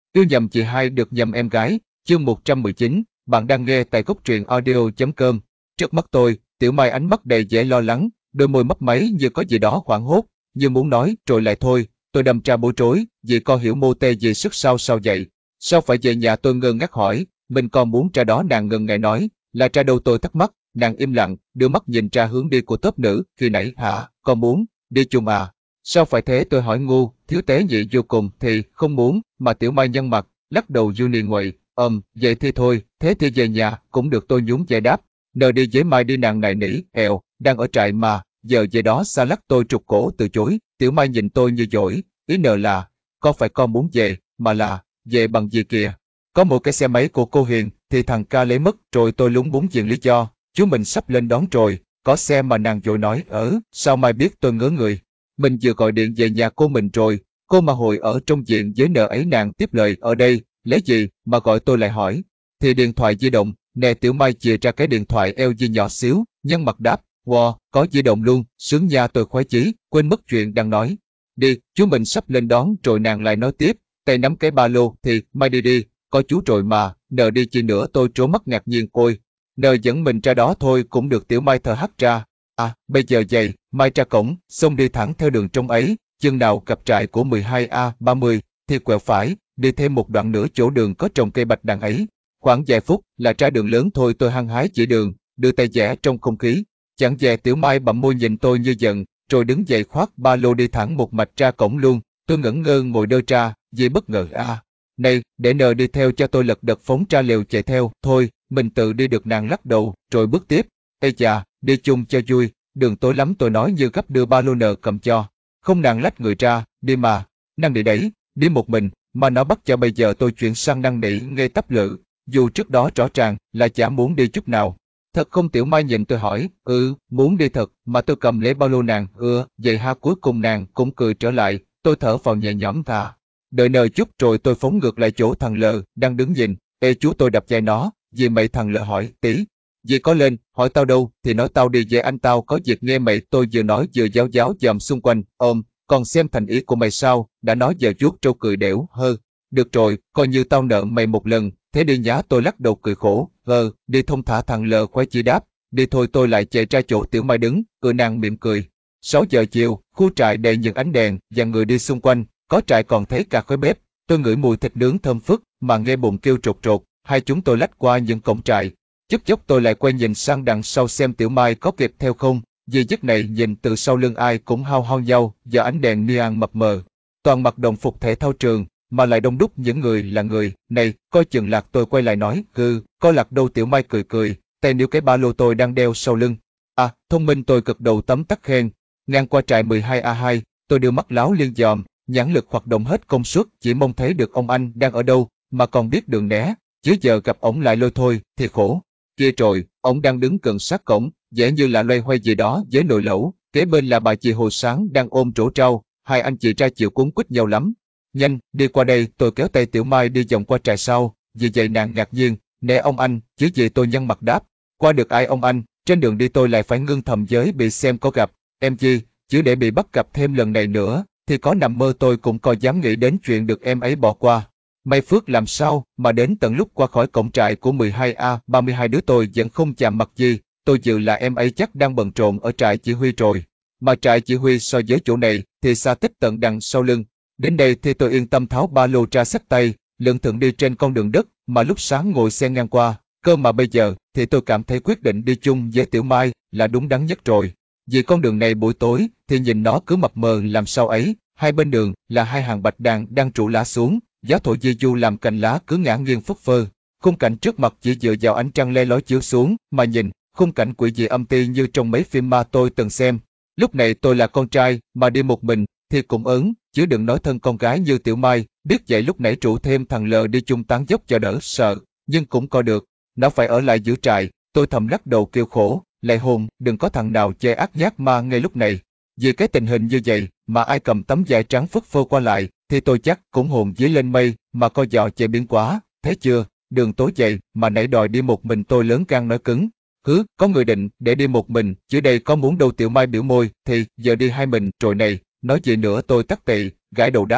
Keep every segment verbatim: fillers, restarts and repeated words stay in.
Yêu nhầm chị hai được nhầm em gái, chương một trăm mười chín, bạn đang nghe tại góc truyện audio chấm com. Trước mắt tôi, Tiểu Mai ánh mắt đầy vẻ lo lắng, đôi môi mấp máy như có gì đó hoảng hốt, như muốn nói rồi lại thôi. Tôi đâm ra bối rối, vì con hiểu mô tê gì sức sao sao vậy? Sao phải về nhà? Tôi ngơ ngác hỏi, mình còn muốn ra đó. Nàng ngần ngại nói, là ra đâu? Tôi thắc mắc. Nàng im lặng, đưa mắt nhìn ra hướng đi của tốp nữ. Khi nãy hả, con muốn đi chung à? Sao phải thế? Tôi hỏi ngu, thiếu tế nhị vô cùng. Thì không muốn, mà Tiểu Mai nhăn mặt, lắc đầu Juni nguậy, ờm, vậy thì thôi, thế thì về nhà, cũng được. Tôi nhún vai đáp, nờ đi với Mai đi. Nàng nài nỉ, ẹo, đang ở trại mà, giờ về đó xa lắc. Tôi trục cổ từ chối. Tiểu Mai nhìn tôi như dỗi, ý nờ là, có phải con muốn về, mà là, về bằng gì kìa? Có một cái xe máy của cô Hiền, thì thằng ca lấy mất rồi. Tôi lúng búng diện lý do, chú mình sắp lên đón rồi, có xe mà. Nàng vội nói, ở, sao Mai biết? Tôi ngớ người, mình vừa gọi điện về nhà cô mình rồi, cô mà hồi ở trong diện với nợ ấy. Nàng tiếp lời, ở đây, lấy gì mà gọi? Tôi lại hỏi, thì điện thoại di động, nè. Tiểu Mai chìa ra cái điện thoại eo di nhỏ xíu, nhăn mặt đáp, wow, có di động luôn, sướng nha. Tôi khoái chí, quên mất chuyện đang nói. Đi, chú mình sắp lên đón rồi. Nàng lại nói tiếp, tay nắm cái ba lô, thì, Mai đi đi, có chú rồi mà, nợ đi chi nữa? Tôi trố mắt ngạc nhiên, ôi, nợ dẫn mình ra đó thôi cũng được. Tiểu Mai thở hắt ra, à, bây giờ vậy, Mai ra cổng, xong đi thẳng theo đường trong ấy, chừng nào gặp trại của mười hai A ba mươi, thì quẹo phải, đi thêm một đoạn nữa chỗ đường có trồng cây bạch đàn ấy. Khoảng vài phút là ra đường lớn thôi. Tôi hăng hái chỉ đường, đưa tay vẽ trong không khí. Chẳng dè Tiểu Mai bặm môi nhìn tôi như giận, rồi đứng dậy khoác ba lô đi thẳng một mạch ra cổng luôn. Tôi ngẩn ngơ ngồi đơ ra, vì bất ngờ. À, này, để nờ đi theo cho. Tôi lật đật phóng ra lều chạy theo. Thôi, mình tự đi được. Nàng lắc đầu, rồi bước tiếp, ê chà, đi chung cho vui, đường tối lắm. Tôi nói như gấp, đưa ba lô nợ cầm cho. Không. Nàng lách người ra, đi mà, năng đi đấy, đi một mình, mà nó bắt cho. Bây giờ tôi chuyển sang năn nỉ ngay tắp lự, dù trước đó rõ ràng là chả muốn đi chút nào. Thật không? Tiểu Mai nhìn tôi hỏi, ừ, muốn đi thật, mà. Tôi cầm lấy ba lô nàng, ừ, vậy ha. Cuối cùng nàng cũng cười trở lại. Tôi thở vào nhẹ nhõm, thà đợi nờ chút rồi tôi phóng ngược lại chỗ thằng Lờ đang đứng nhìn. Ê chú! Tôi đập vai nó, vì mày. Thằng Lờ hỏi, tí dì có lên? Hỏi tao đâu, thì nói tao đi về anh, tao có việc nghe mày. Tôi vừa nói vừa giáo giáo dòm xung quanh, ôm, còn xem thành ý của mày sao? Đã nói giờ chuốt trâu cười đểu hơ. Được rồi, coi như tao nợ mày một lần, thế đi nhá. Tôi lắc đầu cười khổ, ờ, đi thông thả. Thằng Lờ khoái chỉ đáp, đi thôi. Tôi lại chạy ra chỗ Tiểu Mai đứng, ừ. Nàng mỉm cười. Sáu giờ chiều, khu trại đầy những ánh đèn và người đi xung quanh, có trại còn thấy cả khói bếp. Tôi ngửi mùi thịt nướng thơm phức, mà nghe bụng kêu trột trột. Hai chúng tôi lách qua những cổng trại. Chốc chốc tôi lại quay nhìn sang đằng sau xem Tiểu Mai có kịp theo không, vì giấc này nhìn từ sau lưng ai cũng hao hao nhau và ánh đèn neon mập mờ. Toàn mặc đồng phục thể thao trường, mà lại đông đúc những người là người. Này, coi chừng lạc. Tôi quay lại nói, hừ, có lạc đâu? Tiểu Mai cười cười, tay níu cái ba lô tôi đang đeo sau lưng. À, thông minh. Tôi gật đầu tấm tắc khen. Ngang qua trại mười hai A hai, tôi đưa mắt láo liên dòm, nhãn lực hoạt động hết công suất, chỉ mong thấy được ông anh đang ở đâu, mà còn biết đường né, chứ giờ gặp ổng lại lôi thôi thì khổ. Kia rồi, ổng đang đứng gần sát cổng, vẻ như là loay hoay gì đó với nồi lẩu. Kế bên là bà chị Hồ Sáng đang ôm rổ rau. Hai anh chị ra chịu cuốn quýt nhau lắm. Nhanh, đi qua đây. Tôi kéo tay Tiểu Mai đi vòng qua trại sau, vì vậy nàng ngạc nhiên, nè ông anh, chứ gì? Tôi nhăn mặt đáp, qua được ai ông anh? Trên đường đi tôi lại phải ngưng thầm với bị xem có gặp em chi, chứ để bị bắt gặp thêm lần này nữa, thì có nằm mơ tôi cũng có dám nghĩ đến chuyện được em ấy bỏ qua. May phước làm sao mà đến tận lúc qua khỏi cổng trại của mười hai A ba mươi hai đứa tôi vẫn không chạm mặt gì. Tôi dự là em ấy chắc đang bận rộn ở trại chỉ huy rồi. Mà trại chỉ huy so với chỗ này thì xa tích tận đằng sau lưng. Đến đây thì tôi yên tâm tháo ba lô ra xách tay, lững thững đi trên con đường đất mà lúc sáng ngồi xe ngang qua. Cơ mà bây giờ thì tôi cảm thấy quyết định đi chung với Tiểu Mai là đúng đắn nhất rồi. Vì con đường này buổi tối thì nhìn nó cứ mập mờ làm sao ấy. Hai bên đường là hai hàng bạch đàn đang trụ lá xuống, gió thổi di du làm cành lá cứ ngả nghiêng phất phơ. Khung cảnh trước mặt chỉ dựa vào ánh trăng le lói chiếu xuống mà nhìn, khung cảnh quỷ dị âm ti như trong mấy phim ma tôi từng xem. Lúc này tôi là con trai mà đi một mình thì cũng ớn, chứ đừng nói thân con gái như Tiểu Mai. Biết vậy lúc nãy rủ thêm thằng Lờ đi chung tán dốc cho đỡ sợ, nhưng cũng coi được, nó phải ở lại giữ trại. Tôi thầm lắc đầu kêu khổ, lại hồn, đừng có thằng nào chê ác nhát ma ngay lúc này. Vì cái tình hình như vậy mà ai cầm tấm vải trắng phất phơ qua lại thì tôi chắc cũng hồn vía lên mây mà coi dọ chê biến quá. Thấy chưa, đường tối vậy mà nãy đòi đi một mình. Tôi lớn gan nói cứng, hứ, có người định để đi một mình chứ đây có muốn đâu. Tiểu Mai biểu môi, thì giờ đi hai mình rồi này. Nói gì nữa? Tôi tắc tị, gãi đầu đáp,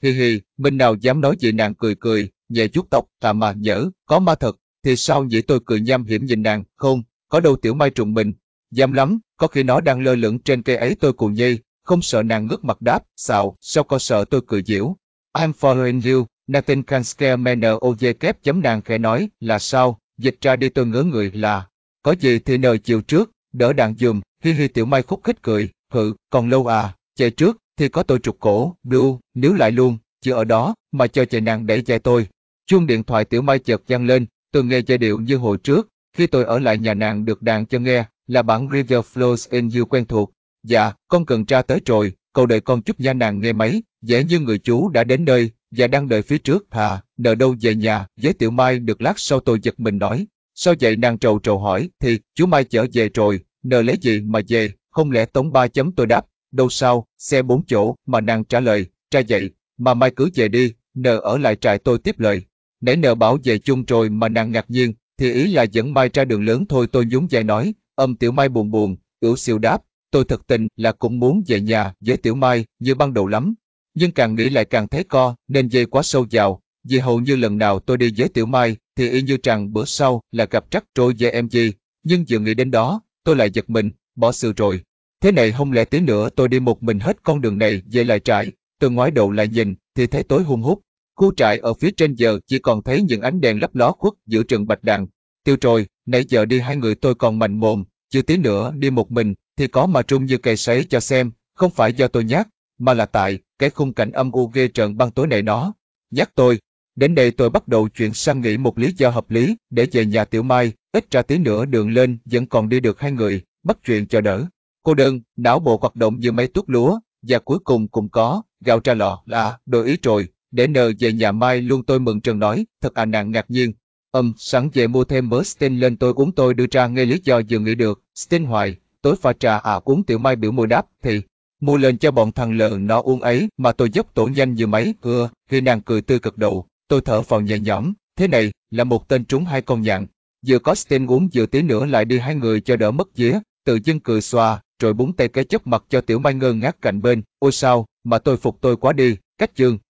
Hi hi, mình nào dám nói gì, nàng cười cười, nhẹ vuốt tóc, à mà nhỡ, có ma thật, thì sao nhỉ? Tôi cười nham hiểm nhìn nàng, không, có đâu Tiểu Mai trùng mình, dám lắm, có khi nó đang lơ lửng trên cây ấy. Tôi cuồng nhây, không sợ. Nàng ngước mặt đáp, sao, sao có sợ? Tôi cười giễu, I'm following you, nothing can scare me no kép chấm nàng khẽ nói, là sao, dịch ra đi. Tôi ngớ người, là, có gì thì nờ chiều trước, đỡ đạn dùm, hi hi. Tiểu Mai khúc khích cười, hự, còn lâu à, chạy trước, thì có tôi trục cổ, blue, níu lại luôn, chưa ở đó, mà cho chạy. Nàng đẩy chạy tôi. Chuông điện thoại Tiểu Mai chợt vang lên, tôi nghe giai điệu như hồi trước, khi tôi ở lại nhà nàng được đàn cho nghe, là bản River Flows in You quen thuộc. Dạ, con cần tra tới rồi, cậu đợi con chút nha. Nàng nghe máy, vẻ như người chú đã đến nơi, và đang đợi phía trước. Hà, nợ đâu về nhà, với Tiểu Mai. Được lát sau tôi giật mình nói, sao vậy? Nàng trầu trầu hỏi, thì, chú Mai chở về rồi, nợ lấy gì mà về, không lẽ tống ba chấm? Tôi đáp, đâu sao, xe bốn chỗ, mà nàng trả lời, tra vậy, mà Mai cứ về đi, nợ ở lại trại. Tôi tiếp lời, nãy nợ bảo về chung rồi mà. Nàng ngạc nhiên, thì ý là dẫn Mai ra đường lớn thôi. Tôi nhún vai nói, âm. Tiểu Mai buồn buồn, ỉu xìu đáp, tôi thật tình là cũng muốn về nhà với Tiểu Mai như ban đầu lắm, nhưng càng nghĩ lại càng thấy co, nên dây quá sâu vào, vì hầu như lần nào tôi đi với Tiểu Mai thì y như rằng bữa sau là gặp rắc rối với em gì. Nhưng vừa nghĩ đến đó, tôi lại giật mình, bỏ sự rồi. Thế này không lẽ tí nữa tôi đi một mình hết con đường này về lại trại? Tôi ngoái đầu lại nhìn thì thấy tối hun hút. Khu trại ở phía trên giờ chỉ còn thấy những ánh đèn lấp ló khuất giữa rừng bạch đàn. Tiêu rồi, nãy giờ đi hai người tôi còn mạnh mồm, chưa tí nữa đi một mình thì có mà trung như cày sấy cho xem. Không phải do tôi nhát, mà là tại cái khung cảnh âm u ghê rợn ban tối này nó nhắc tôi. Đến đây tôi bắt đầu chuyển sang nghĩ một lý do hợp lý để về nhà Tiểu Mai, ít ra tí nữa đường lên vẫn còn đi được hai người, bắt chuyện cho đỡ cô đơn. Não bộ hoạt động như mấy tuốt lúa, và cuối cùng cũng có gạo ra lò. Là đổi ý rồi, để nờ về nhà Mai luôn. Tôi mừng trần nói, thật à? Nàng ngạc nhiên, ừm, sẵn về mua thêm mớ Sting lên tôi uống. Tôi đưa ra ngay lý do vừa nghĩ được, Sting hoài, tối pha trà à uống. Tiểu Mai biểu môi đáp, thì mua lên cho bọn thằng lợn nó uống ấy mà. Tôi dốc tổ nhanh như máy, ưa. Khi nàng cười tươi cực độ, tôi thở vào nhẹ nhõm, thế này là một tên trúng hai con nhạn, vừa có Sting uống vừa tí nữa lại đi hai người cho đỡ mất vía. Tự dưng cười xòa, rồi búng tay cái chớp mặt cho Tiểu Mai ngơ ngác cạnh bên. Ôi sao mà tôi phục tôi quá đi. Cách chương